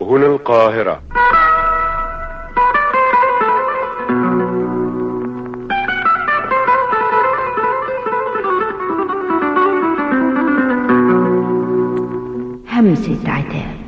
هنا القاهرة. همسة عتاب.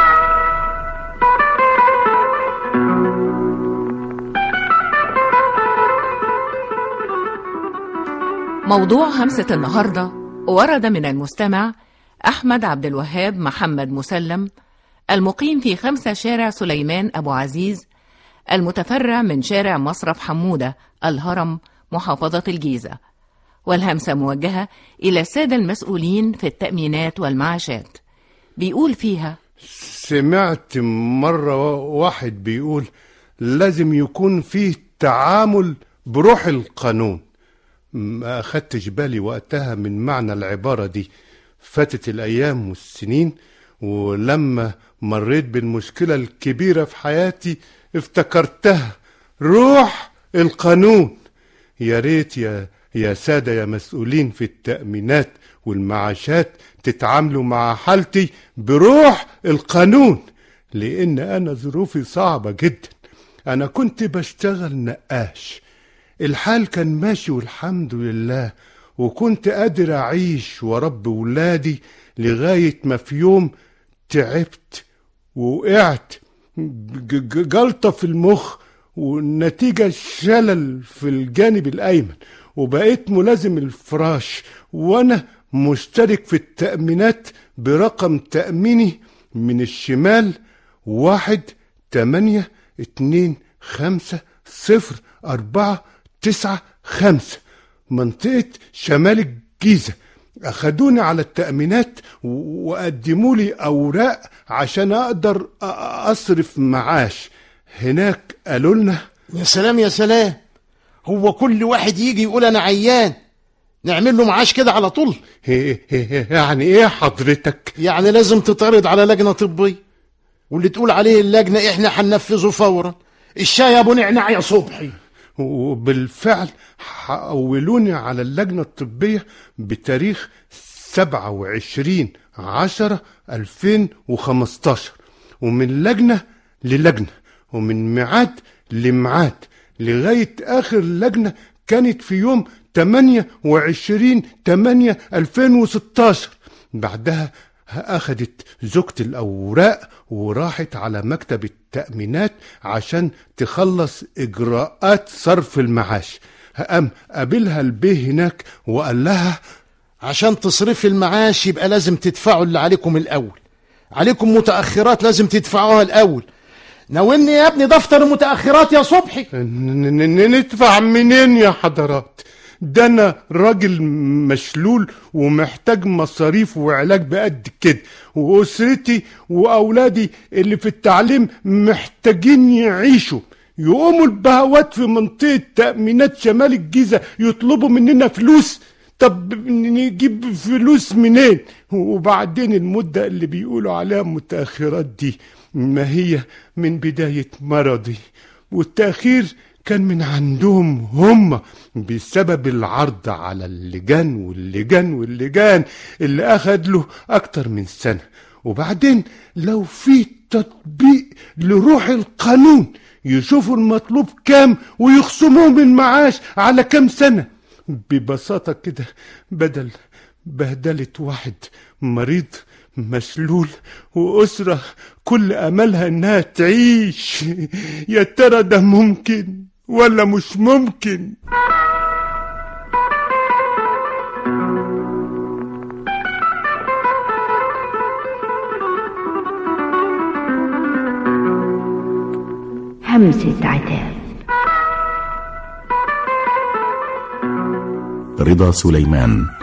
موضوع همسة النهاردة ورد من المستمع أحمد عبد الوهاب محمد مسلم، المقيم في 5 شارع سليمان أبو عزيز، المتفرع من شارع مصرف حمودة الهرم، محافظة الجيزة. والهمسة موجهة إلى السادة المسؤولين في التأمينات والمعاشات. بيقول فيها: سمعت مرة واحد بيقول لازم يكون فيه تعامل بروح القانون. ما أخدتش بالي وقتها من معنى العبارة دي. فاتت الأيام والسنين، ولما مريت بالمشكلة الكبيرة في حياتي افتكرتها، روح القانون. يا ريت يا سادة يا مسؤولين في التأمينات والمعاشات تتعاملوا مع حالتي بروح القانون، لأن أنا ظروفي صعبة جدا. أنا كنت بشتغل نقاش، الحال كان ماشي والحمد لله، وكنت قادر أعيش ورب ولادي، لغاية ما في يوم تعبت ووقعت جلطة في المخ، والنتيجة شلل في الجانب الأيمن، وبقيت ملازم الفراش، وأنا مشترك في التأمينات برقم تأميني من الشمال 182504995، منطقة شمال الجيزة. أخدوني على التأمينات وقدموا لي أوراق عشان أقدر أصرف معاش. هناك قالوا لنا: يا سلام يا سلام، هو كل واحد يجي يقول أنا عيان نعمل له معاش كده على طول؟ يعني إيه حضرتك؟ يعني لازم تتعرض على لجنة طبية، واللي تقول عليه اللجنة إحنا هننفذه فورا. الشاي يا أبو نعناع يا صبحي. وبالفعل حولوني على اللجنة الطبية بتاريخ 27/10/2015، ومن لجنة للجنة ومن ميعاد لميعاد، لغاية آخر لجنة كانت في يوم 28/8/2016. بعدها أخدت زوجتي الأوراق وراحت على مكتب التأمينات عشان تخلص إجراءات صرف المعاش. قام قابلها البيه هناك وقال لها: عشان تصرف المعاش يبقى لازم تدفعوا اللي عليكم الأول، عليكم متأخرات لازم تدفعوها الأول. ناولني يا ابني دفتر المتأخرات يا صبحي. ندفع منين يا حضرات؟ ده أنا راجل مشلول ومحتاج مصاريف وعلاج بقد كده، وأسرتي وأولادي اللي في التعليم محتاجين يعيشوا. يقوموا البهوات في منطقة تأمينات شمال الجيزة يطلبوا مننا فلوس؟ طب نجيب فلوس منين؟ وبعدين المدة اللي بيقولوا عليها متأخرات دي ما هي من بداية مرضي، والتأخير كان من عندهم هم بسبب العرض على اللجان اللي أخد له أكتر من سنة. وبعدين لو في تطبيق لروح القانون يشوفوا المطلوب كام ويخصموه من معاش على كام سنة. ببساطة كده، بدل بهدلة واحد مريض مشلول وأسرة كل أملها إنها تعيش، يا ترى ده ممكن ولا مش ممكن؟ همسة عتاب. رضا سليمان.